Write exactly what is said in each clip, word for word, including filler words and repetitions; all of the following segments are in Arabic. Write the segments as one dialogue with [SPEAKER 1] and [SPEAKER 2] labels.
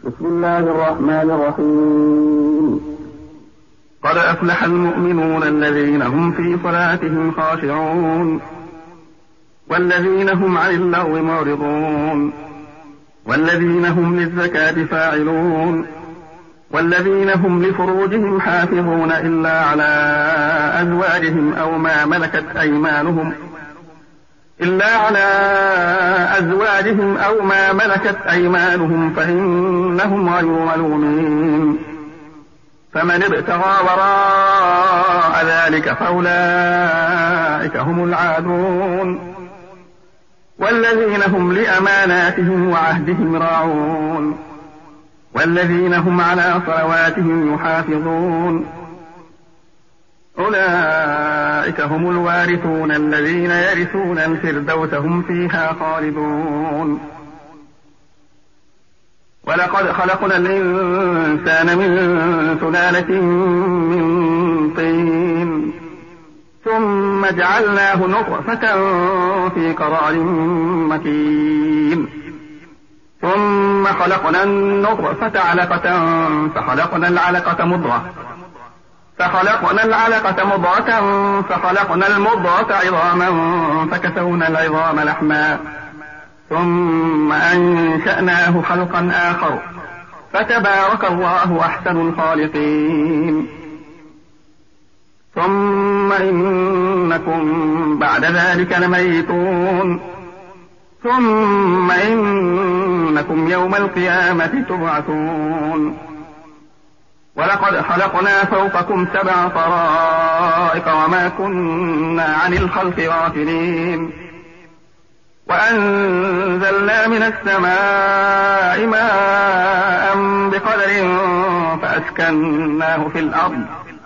[SPEAKER 1] بسم الله الرحمن الرحيم. قد أفلح المؤمنون الذين هم في صلاتهم خاشعون والذين هم عن اللغو معرضون والذين هم للزكاة فاعلون والذين هم لفروجهم حافظون إلا على أزواجهم أو ما ملكت أيمانهم إلا على أزواجهم أو ما ملكت أيمانهم فإنهم غير ملومين. فمن ابتغى وراء ذلك فأولئك هم العادون والذين هم لأماناتهم وعهدهم راعون والذين هم على صلواتهم يحافظون أولئك هم الوارثون الذين يرثون الفردوس هم فيها خالدون. ولقد خلقنا الإنسان من سلالة من طين ثم جعلناه نطفة في قرار مكين ثم خلقنا النطفة علقة فخلقنا العلقة مضغة فخلقنا العلقة مضغة فخلقنا المضغة عظاما فكسونا العظام لحما ثم أنشأناه خلقا آخر فتبارك الله أحسن الخالقين. ثم إنكم بعد ذلك لميتون ثم إنكم يوم القيامة تبعثون. ولقد خلقنا فوقكم سبع طرائق وما كنا عن الخلق غافلين وأنزلنا من السماء ماء بقدر فأسكناه في الأرض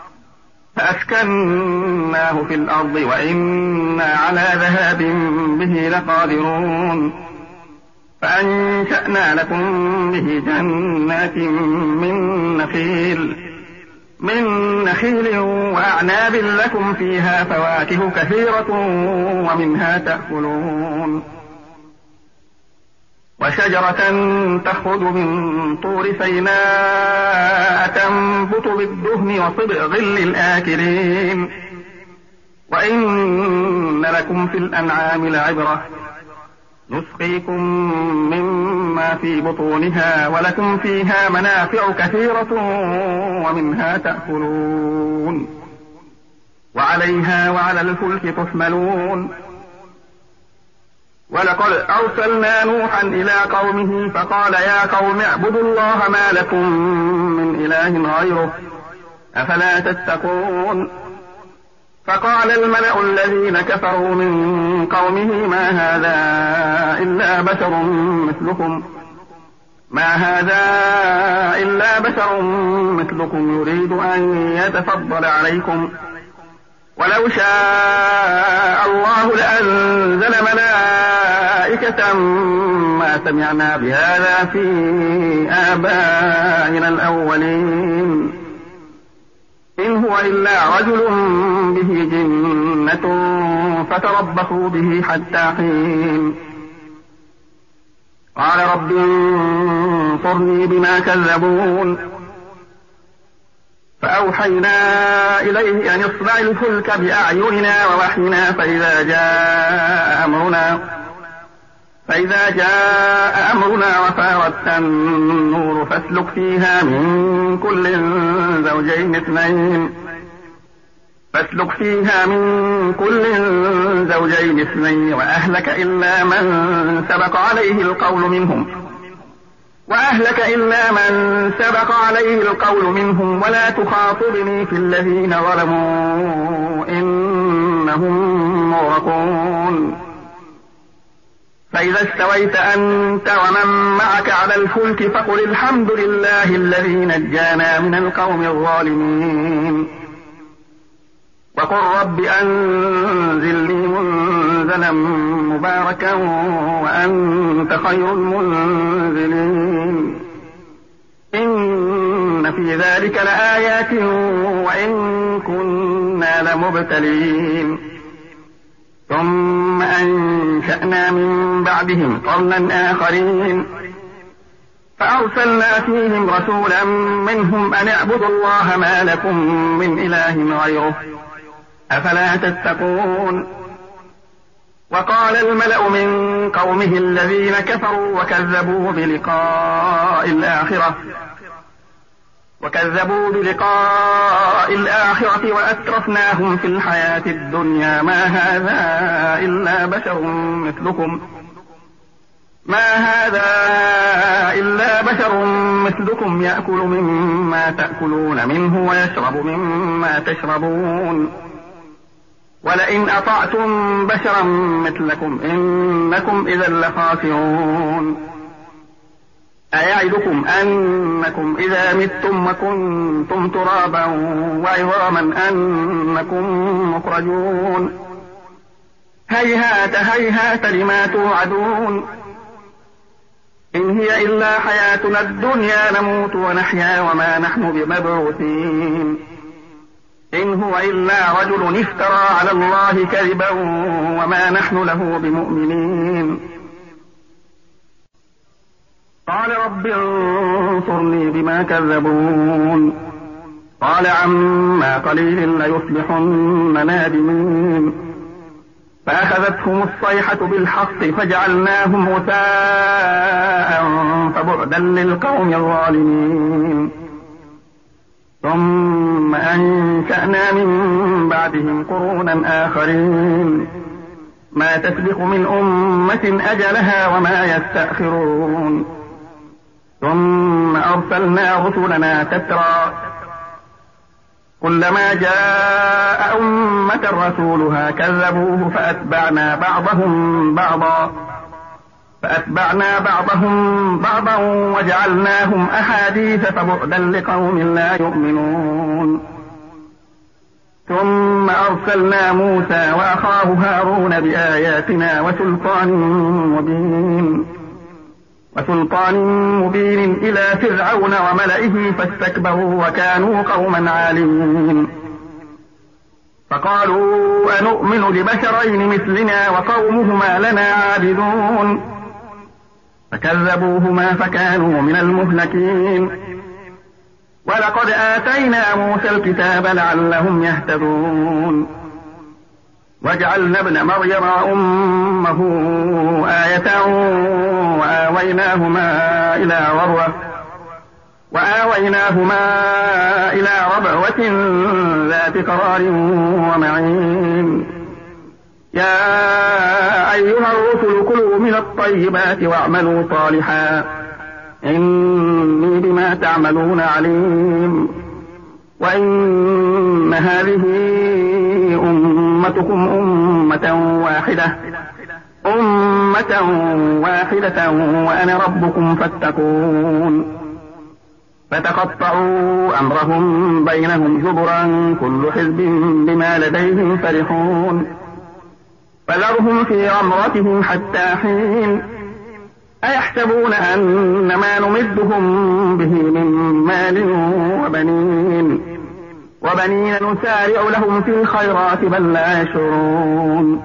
[SPEAKER 1] فأسكناه في الأرض وإنا على ذهاب به لقادرون. فأنشأنا لكم به جنات من نخيل من نخيل وأعناب لكم فيها فواكه كثيرة ومنها تأكلون وشجرة تخرج من طور سيناء تنبت بالدهن وصبغ للآكلين وإن لكم في الأنعام لعبرة نسقيكم مما في بطونها ولكم فيها منافع كثيرة ومنها تأكلون وعليها وعلى الفلك تحملون. ولقد أرسلنا نوحا إلى قومه فقال يا قوم اعبدوا الله ما لكم من إله غيره أفلا تتقون. فقال الملأ الذين كفروا من قومه ما هذا إلا بشر مثلكم ما هذا إلا بشر مثلكم يريد أن يتفضل عليكم ولو شاء الله لأنزل ملائكة ما سمعنا بهذا في آبائنا الأولين إن هو إلا رجل به جنة فتربصوا به حتى حين. قال رب انصرني بما كذبون. فأوحينا إليه أن اصنع الفلك بأعيننا ووحينا فإذا جاء أمرنا فإذا جاء أمرنا وفارت النور فاسلك فيها من كل زوجين اثنين فاسلك فيها من كل زوجين اثنين وأهلك إلا من سبق عليه القول منهم وأهلك إلا من سبق عليه القول منهم ولا تخاطبني في الذين ظلموا إنهم مغرقون. فإذا استويت أنت ومن معك على الفلك فقل الحمد لله الذي نجانا من القوم الظالمين وقل رب أنزلني منزلا مباركا وأنت خير المنزلين. إن في ذلك لآيات وإن كنا لمبتلين. ثم أنشأنا من بعدهم قرنا آخرين فأرسلنا فيهم رسولا منهم أن اعبدوا الله ما لكم من إله غيره أفلا تتقون. وقال الملأ من قومه الذين كفروا وكذبوا بلقاء الآخرة وكذبوا بلقاء الآخرة وأترفناهم في الحياة الدنيا ما هذا إلا بشر مثلكم ما هذا إلا بشر مثلكم يأكل مما تأكلون منه ويشرب مما تشربون ولئن أطعتم بشرا مثلكم إنكم إذا لخاسرون. أيعدكم أنكم إذا متم وكنتم ترابا وعظاما أنكم مخرجون هيهات هيهات لما توعدون إن هي إلا حياتنا الدنيا نموت ونحيا وما نحن بمبعوثين إن هو إلا رجل افترى على الله كذبا وما نحن له بمؤمنين. قال رب انصرني بما كذبون قال عما قليل ليصبحن نادمين فأخذتهم الصيحة بالحق فجعلناهم غثاء فبعدا للقوم الظالمين. ثم أنشأنا من بعدهم قرونا آخرين ما تسبق من أمة أجلها وما يستأخرون. ثم أرسلنا رسلنا تترى كلما جاء أمة رسولها كذبوه فأتبعنا بعضهم بعضا فأتبعنا بعضهم بعضا وجعلناهم أحاديث فبعدا لقوم لا يؤمنون. ثم أرسلنا موسى وأخاه هارون بآياتنا وسلطان مبين وسلطان مبين إلى فرعون وملئه فاستكبروا وكانوا قوما عالمين. فقالوا أنؤمن لبشرين مثلنا وقومهما لنا عابدون فكذبوهما فكانوا من المهلكين. ولقد آتينا موسى الكتاب لعلهم يهتدون وجعلنا ابن مريم وأمه آية وآويناهما إلى ربوة وآويناهما إلى ربوة ذات قرار ومعين. يا أيها الرسل كلوا من الطيبات واعملوا صالحا إني بما تعملون عليم. وإن هذه أمتكم أمة واحدة أمة واحدة وأنا ربكم فاتقون. فتقطعوا أمرهم بينهم زبرا كل حزب بما لديهم فرحون. فذرهم في غمرتهم حتى حين. أيحسبون أن ما نمدهم به من مال وبنين وبنين نسارع لهم في الخيرات بل لا يشعرون.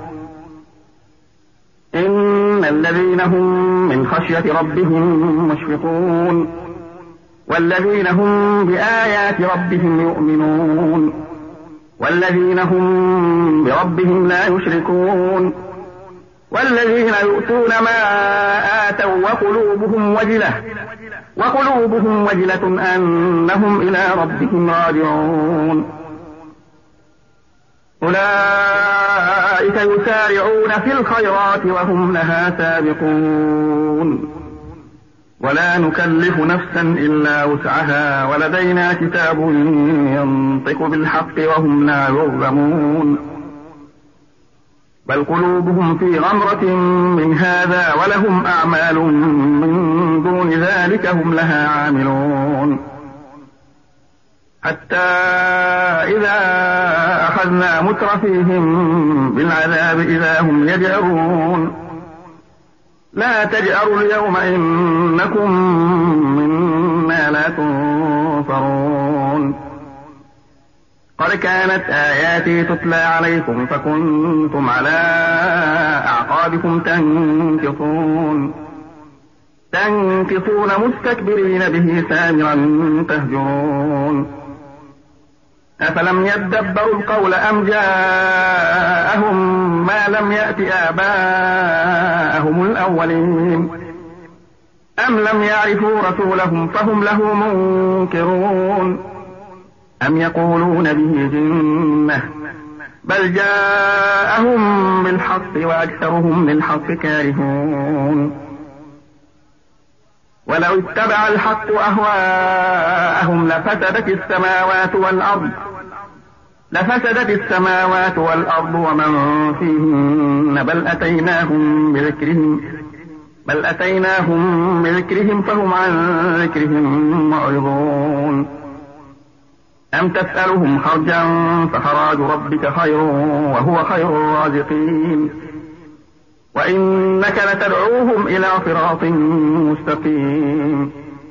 [SPEAKER 1] إن الذين هم من خشية ربهم مشفقون والذين هم بآيات ربهم يؤمنون والذين هم بربهم لا يشركون والذين يؤتون ما آتوا وقلوبهم وجلة وقلوبهم وجلة أنهم إلى ربهم راجعون. أولئك يسارعون في الخيرات وهم لها سابقون ولا نكلف نفسا إلا وسعها ولدينا كتاب ينطق بالحق وهم لا يظلمون. بل قلوبهم في غمرة من هذا ولهم أعمال من دون ذلك هم لها عاملون. حتى إذا أخذنا مترفيهم بالعذاب إذا هم يجأرون. لا تجأروا اليوم إنكم منا لا تنصرون. قد كانت آياتي تتلى عليكم فكنتم على أعقابكم تنكصون. تنكصون مستكبرين به سامرا تهجرون أفلم يدبروا القول أم جاءهم ما لم يأت آباءهم الأولين أم لم يعرفوا رسولهم فهم له منكرون أم يقولون به جنة بل جاءهم بالحق وأكثرهم للحق كارهون ولو اتبع الحق أهواءهم لفسدت السماوات والأرض لفسدت السماوات والأرض ومن فيهن بل أتيناهم بذكرهم بل أتيناهم بذكرهم فهم عن ذكرهم معرضون أم تسألهم خرجا فخراج ربك خير وهو خير الرازقين وإنك لتدعوهم إلى صراط مستقيم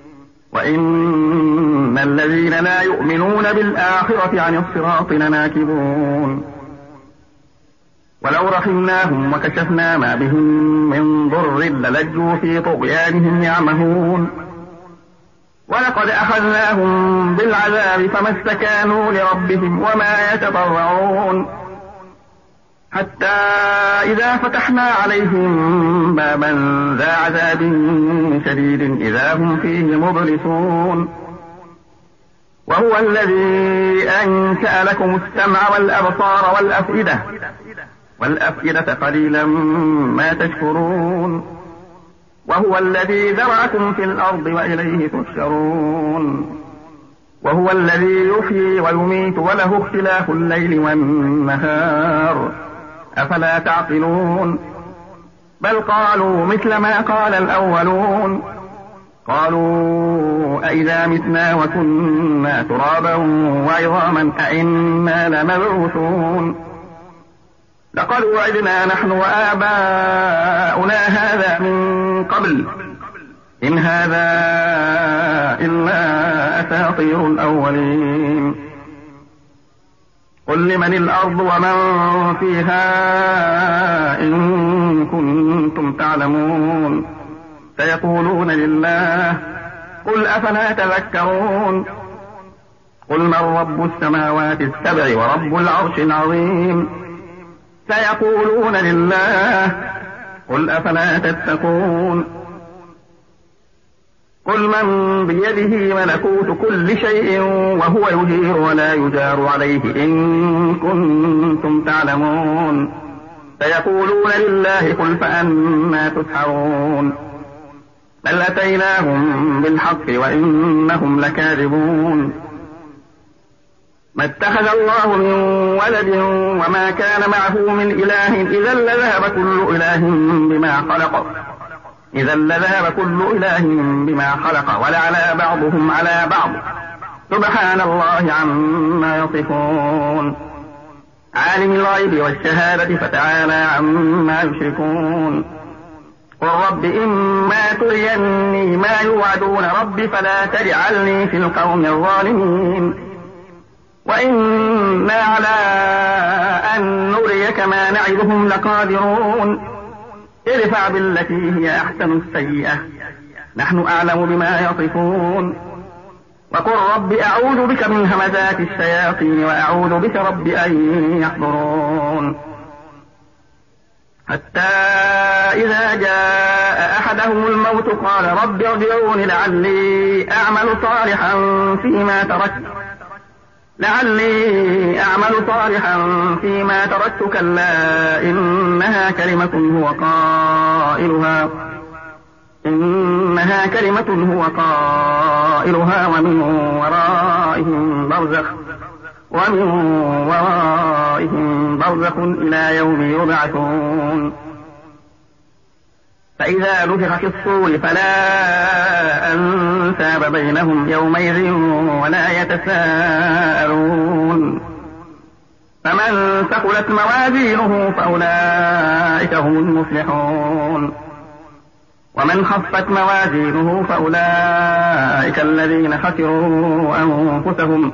[SPEAKER 1] وإن الذين لا يؤمنون بالآخرة عن الصراط لناكبون ولو رحمناهم وكشفنا ما بهم من ضر للجوا في طغيانهم يعمهون ولقد أخذناهم بالعذاب فما استكانوا لربهم وما يتضرعون حتى إذا فتحنا عليهم بابا ذا عذاب شديد إذا هم فيه مبلسون وهو الذي أنشأ لكم السمع والأبصار والأفئدة والأفئدة قليلا ما تشكرون وهو الذي ذرأكم في الأرض وإليه تحشرون وهو الذي يحيي ويميت وله اختلاف الليل والنهار أفلا تعقلون بل قالوا مثل ما قال الأولون قالوا أئذا متنا وكنا ترابا وعظاما أئنا لمبعوثون لقد وعدنا نحن وآباؤنا هذا من قبل إن هذا إلا أساطير الأولين قل لمن الأرض ومن فيها إن كنتم تعلمون سيقولون لله قل أفلا تذكرون قل من رب السماوات السبع ورب العرش العظيم سيقولون لله قل أفلا تتقون قل من بيده ملكوت كل شيء وهو يجير ولا يجار عليه إن كنتم تعلمون سيقولون لله قل فأنا تسحرون بل أتيناهم بالحق وإنهم لكاذبون ما اتخذ الله من ولد وما كان معه من إله إذا لذهب كل إله بما خلق إذا لذهب كل إله بما خلق ولعلى بعضهم على بعض سبحان الله عما يصفون عالم الغيب والشهادة فتعالى عما يشركون قل رب إما تريني ما يوعدون رب فلا تجعلني في القوم الظالمين وإنا على أن نريك ما نعدهم لقادرون ادفع بالتي هي أحسن السيئة نحن أعلم بما يصفون وقل رب أعوذ بك من همزات الشياطين وأعوذ بك رب أن يحضرون حتى إذا جاء أحدهم الموت قال رب ارجعون لعلي أعمل صالحا فيما تركت لعلي أعمل صالحا فيما تركت كلا إنها كلمة هو قائلها إنها كلمة هو قائلها ومن ورائهم برزخ ومن ورائهم برزخ إلى يوم يبعثون فإذا نفخ في الصور فلا أنساب بينهم يومئذ ولا يتساءلون فمن ثقلت موازينه فأولئك هم المفلحون ومن خفت موازينه فأولئك الذين خسروا أنفسهم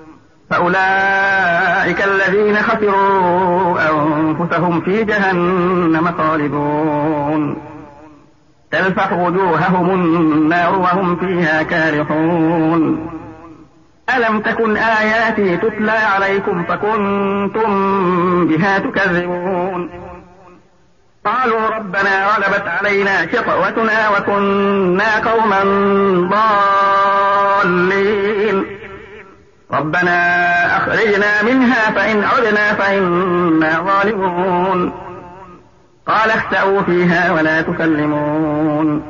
[SPEAKER 1] فأولئك الذين خسروا أنفسهم في جهنم خالدون تلفح وجوههم النار وهم فيها كارحون. ألم تكن آياتي تتلى عليكم فكنتم بها تكذبون. قالوا ربنا غلبت علينا شقوتنا وكنا قوما ضالين ربنا أخرجنا منها فإن عدنا فإنا ظالمون. قال اخسئوا فيها ولا تكلمون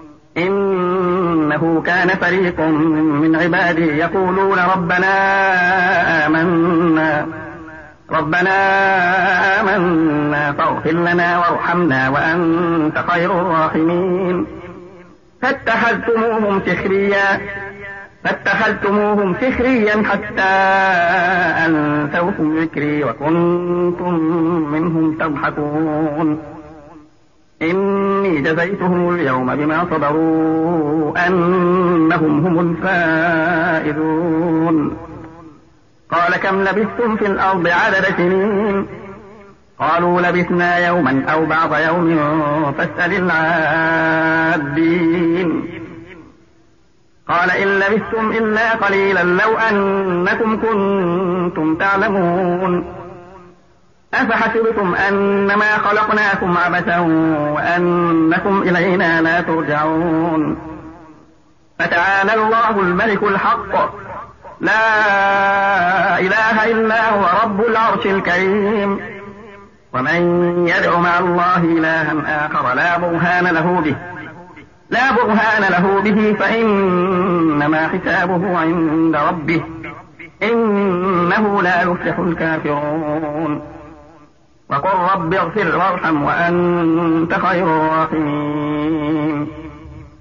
[SPEAKER 1] إنه كان فريق من عبادي يقولون ربنا آمنا ربنا آمنا فاغفر لنا وارحمنا وأنت خير الراحمين. فاتخذتموهم سخريا فاتخذتموهم سخريا حتى أنسوكم ذكري وكنتم منهم تضحكون. إني جزيتهم اليوم بما صبروا أنهم هم الفائزون. قال كم لبثتم في الأرض عدد سنين قالوا لبثنا يوما أو بعض يوم فاسأل العادين. قال إن لبثتم إلا قليلا لو أنكم كنتم تعلمون. أفحسبتم أنما خلقناكم عبثا وأنكم إلينا لا ترجعون. فتعالى الله الملك الحق لا إله إلا هو رب العرش الكريم. ومن يدع مع الله إلها آخر لا برهان له به لا برهان له به فإنما حسابه عند ربه إنه لا يفلح الكافرون. وقل رب اغفر وارحم وأنت خير الراحمين.